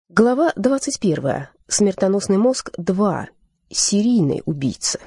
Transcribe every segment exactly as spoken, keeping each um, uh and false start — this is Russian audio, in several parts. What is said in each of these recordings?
Глава двадцать первая. Смертоносный мозг два. Серийный убийца.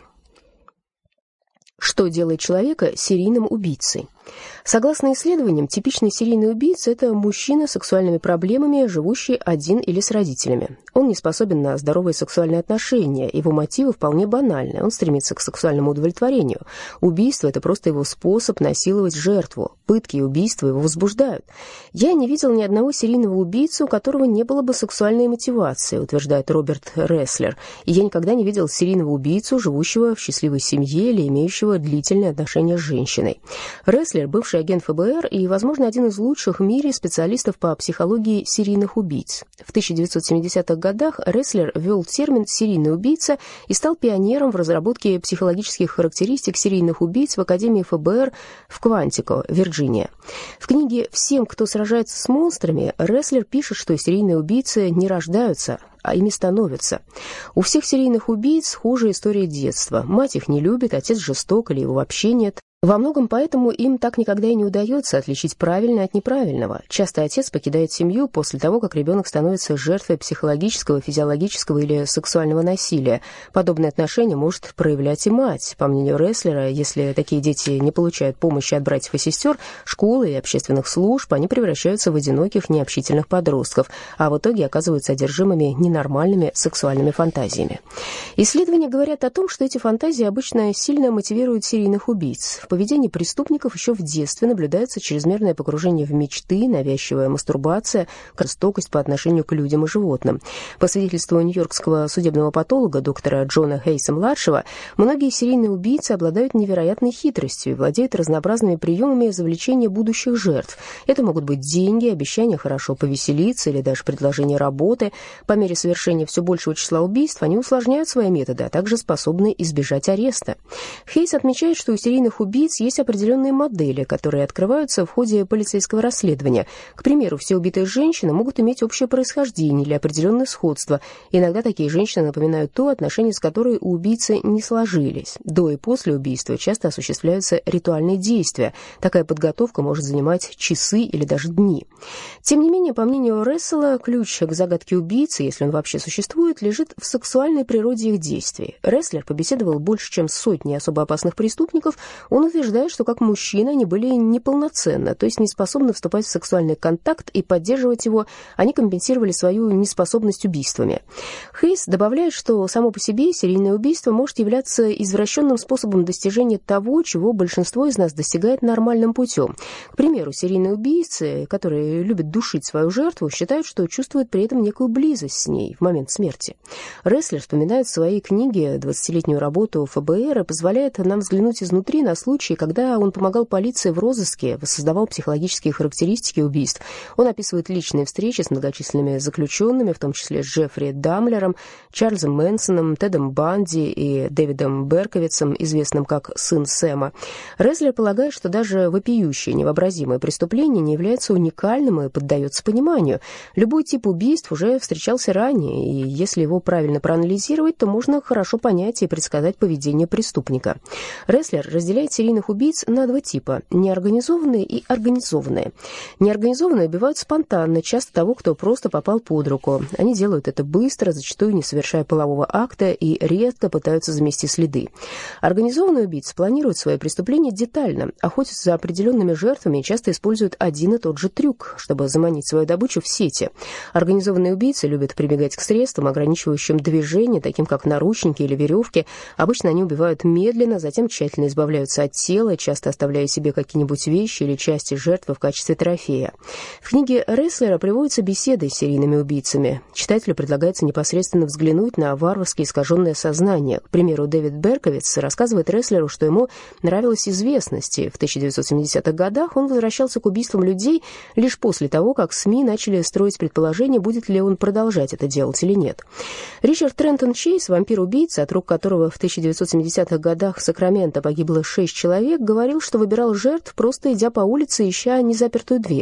Что делает человека серийным убийцей? Согласно исследованиям, типичный серийный убийца – это мужчина с сексуальными проблемами, живущий один или с родителями. Он не способен на здоровые сексуальные отношения, его мотивы вполне банальны, он стремится к сексуальному удовлетворению. Убийство – это просто его способ насиловать жертву, пытки и убийства его возбуждают. Я не видел ни одного серийного убийцу, у которого не было бы сексуальной мотивации, утверждает Роберт Реслер, и я никогда не видел серийного убийцу, живущего в счастливой семье или имеющего длительные отношения с женщиной. Реслер – бывший агент эф бэ эр и, возможно, один из лучших в мире специалистов по психологии серийных убийц. В тысяча девятьсот семидесятых годах Реслер ввел термин «серийный убийца» и стал пионером в разработке психологических характеристик серийных убийц в Академии эф бэ эр в Квантико, Вирджиния. В книге «Всем, кто сражается с монстрами» Реслер пишет, что серийные убийцы не рождаются, а ими становятся. У всех серийных убийц схожая история детства. Мать их не любит, отец жесток или его вообще нет. Во многом поэтому им так никогда и не удается отличить правильное от неправильного. Часто отец покидает семью после того, как ребенок становится жертвой психологического, физиологического или сексуального насилия. Подобное отношение может проявлять и мать. По мнению Реслера, если такие дети не получают помощи от братьев и сестер, школы и общественных служб, они превращаются в одиноких, необщительных подростков, а в итоге оказываются одержимыми ненормальными сексуальными фантазиями. Исследования говорят о том, что эти фантазии обычно сильно мотивируют серийных убийц. В поведении преступников еще в детстве наблюдается чрезмерное погружение в мечты, навязчивая мастурбация, жестокость по отношению к людям и животным. По свидетельству нью-йоркского судебного патолога доктора Джона Хейса-младшего, многие серийные убийцы обладают невероятной хитростью и владеют разнообразными приемами завлечения будущих жертв. Это могут быть деньги, обещания хорошо повеселиться или даже предложение работы. По мере совершения все большего числа убийств они усложняют свои методы, а также способны избежать ареста. Хейс отмечает, что у серийных убийц есть определенные модели, которые открываются в ходе полицейского расследования. К примеру, все убитые женщины могут иметь общее происхождение или определенное сходство. Иногда такие женщины напоминают то, отношения с которой у убийцы не сложились. До и после убийства часто осуществляются ритуальные действия. Такая подготовка может занимать часы или даже дни. Тем не менее, по мнению Рессела, ключ к загадке убийцы, если он вообще существует, лежит в сексуальной природе их действий. Реслер побеседовал больше, чем с сотней особо опасных преступников. Он утверждает, что как мужчины они были неполноценны, то есть не способны вступать в сексуальный контакт и поддерживать его, они компенсировали свою неспособность убийствами. Хейс добавляет, что само по себе серийное убийство может являться извращенным способом достижения того, чего большинство из нас достигает нормальным путем. К примеру, серийные убийцы, которые любят душить свою жертву, считают, что чувствуют при этом некую близость с ней в момент смерти. Реслер вспоминает в своей книге двадцатилетнюю работу эф бэ эр и позволяет нам взглянуть изнутри на случай, когда он помогал полиции в розыске, воссоздавал психологические характеристики убийств. Он описывает личные встречи с многочисленными заключенными, в том числе с Джеффри Дамлером, Чарльзом Мэнсоном, Тедом Банди и Дэвидом Берковицем, известным как сын Сэма. Реслер полагает, что даже вопиющее невообразимое преступление не является уникальным и поддается пониманию. Любой тип убийств уже встречался ранее, и если его правильно проанализировать, то можно хорошо понять и предсказать поведение преступника. Реслер разделяет серийных убийц на два типа – неорганизованные и организованные. Неорганизованные убивают спонтанно, часто того, кто просто попал под руку. Они делают это быстро, зачастую не совершая полового акта и редко пытаются замести следы. Организованные убийцы планируют свои преступления детально, охотятся за определенными жертвами и часто используют один и тот же трюк, чтобы заманить свою добычу в сети. Организованные убийцы любят прибегать к средствам, ограничивающим движение, таким как наручники или веревки. Обычно они убивают медленно, затем тщательно избавляются от тела, часто оставляя себе какие-нибудь вещи или части жертвы в качестве трофея. В книге Реслера приводятся беседы с серийными убийцами. Читателю предлагается непосредственно взглянуть на варварски искаженное сознание. К примеру, Дэвид Берковиц рассказывает Реслеру, что ему нравилась известность, и в тысяча девятьсот семидесятых годах он возвращался к убийствам людей лишь после того, как СМИ начали строить предположение, будет ли он продолжать это делать или нет. Ричард Трентон Чейз, вампир-убийца, от рук которого в тысяча девятьсот семидесятых годах в Сакраменто погибло шесть человек, говорил, что выбирал жертв, просто идя по улице, ища незапертую дверь.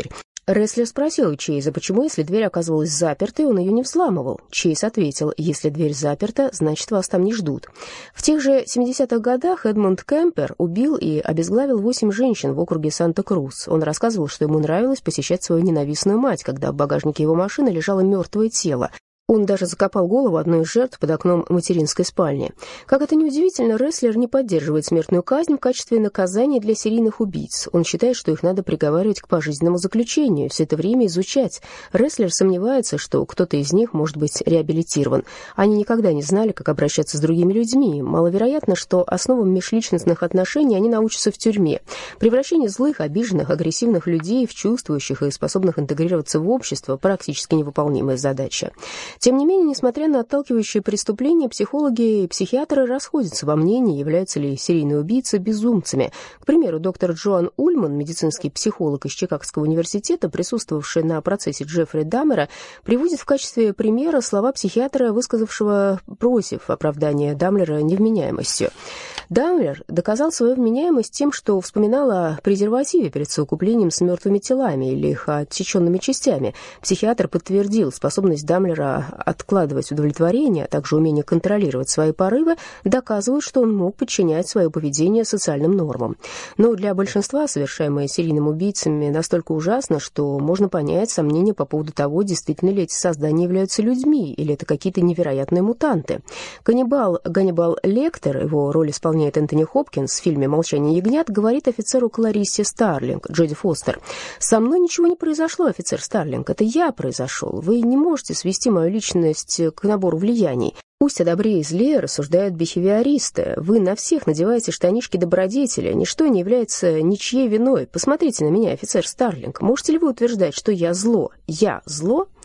Рестлер спросил у Чейза, почему, если дверь оказывалась запертой, он ее не взламывал. Чейз ответил: если дверь заперта, значит, вас там не ждут. В тех же семидесятых годах Эдмунд Кемпер убил и обезглавил восемь женщин в округе Санта-Крус. Он рассказывал, что ему нравилось посещать свою ненавистную мать, когда в багажнике его машины лежало мертвое тело. Он даже закопал голову одной из жертв под окном материнской спальни. Как это ни удивительно, Рестлер не поддерживает смертную казнь в качестве наказания для серийных убийц. Он считает, что их надо приговаривать к пожизненному заключению, все это время изучать. Рестлер сомневается, что кто-то из них может быть реабилитирован. Они никогда не знали, как обращаться с другими людьми. Маловероятно, что основам межличностных отношений они научатся в тюрьме. Превращение злых, обиженных, агрессивных людей в чувствующих и способных интегрироваться в общество – практически невыполнимая задача. Тем не менее, несмотря на отталкивающие преступления, психологи и психиатры расходятся во мнении, являются ли серийные убийцы безумцами. К примеру, доктор Джоан Ульман, медицинский психолог из Чикагского университета, присутствовавший на процессе Джеффри Даммера, приводит в качестве примера слова психиатра, высказавшего против оправдания Даммера невменяемостью. Даммер доказал свою вменяемость тем, что вспоминал о презервативе перед совокуплением с мертвыми телами или их отсеченными частями. Психиатр подтвердил способность Даммера откладывать удовлетворение, а также умение контролировать свои порывы, доказывают, что он мог подчинять свое поведение социальным нормам. Но для большинства совершаемые серийными убийцами настолько ужасно, что можно понять сомнения по поводу того, действительно ли эти создания являются людьми, или это какие-то невероятные мутанты. Каннибал Ганнибал Лектор, его роль исполняет Энтони Хопкинс в фильме «Молчание ягнят», говорит офицеру Клариссе Старлинг, Джоди Фостер: «Со мной ничего не произошло, офицер Старлинг, это я произошел. Вы не можете свести мою личность к набору влияний. Пусть о добре и зле рассуждают бихевиористы. Вы на всех надеваете штанишки добродетели. Ничто не является ничьей виной. Посмотрите на меня, офицер Старлинг. Можете ли вы утверждать, что я зло? Я зло?»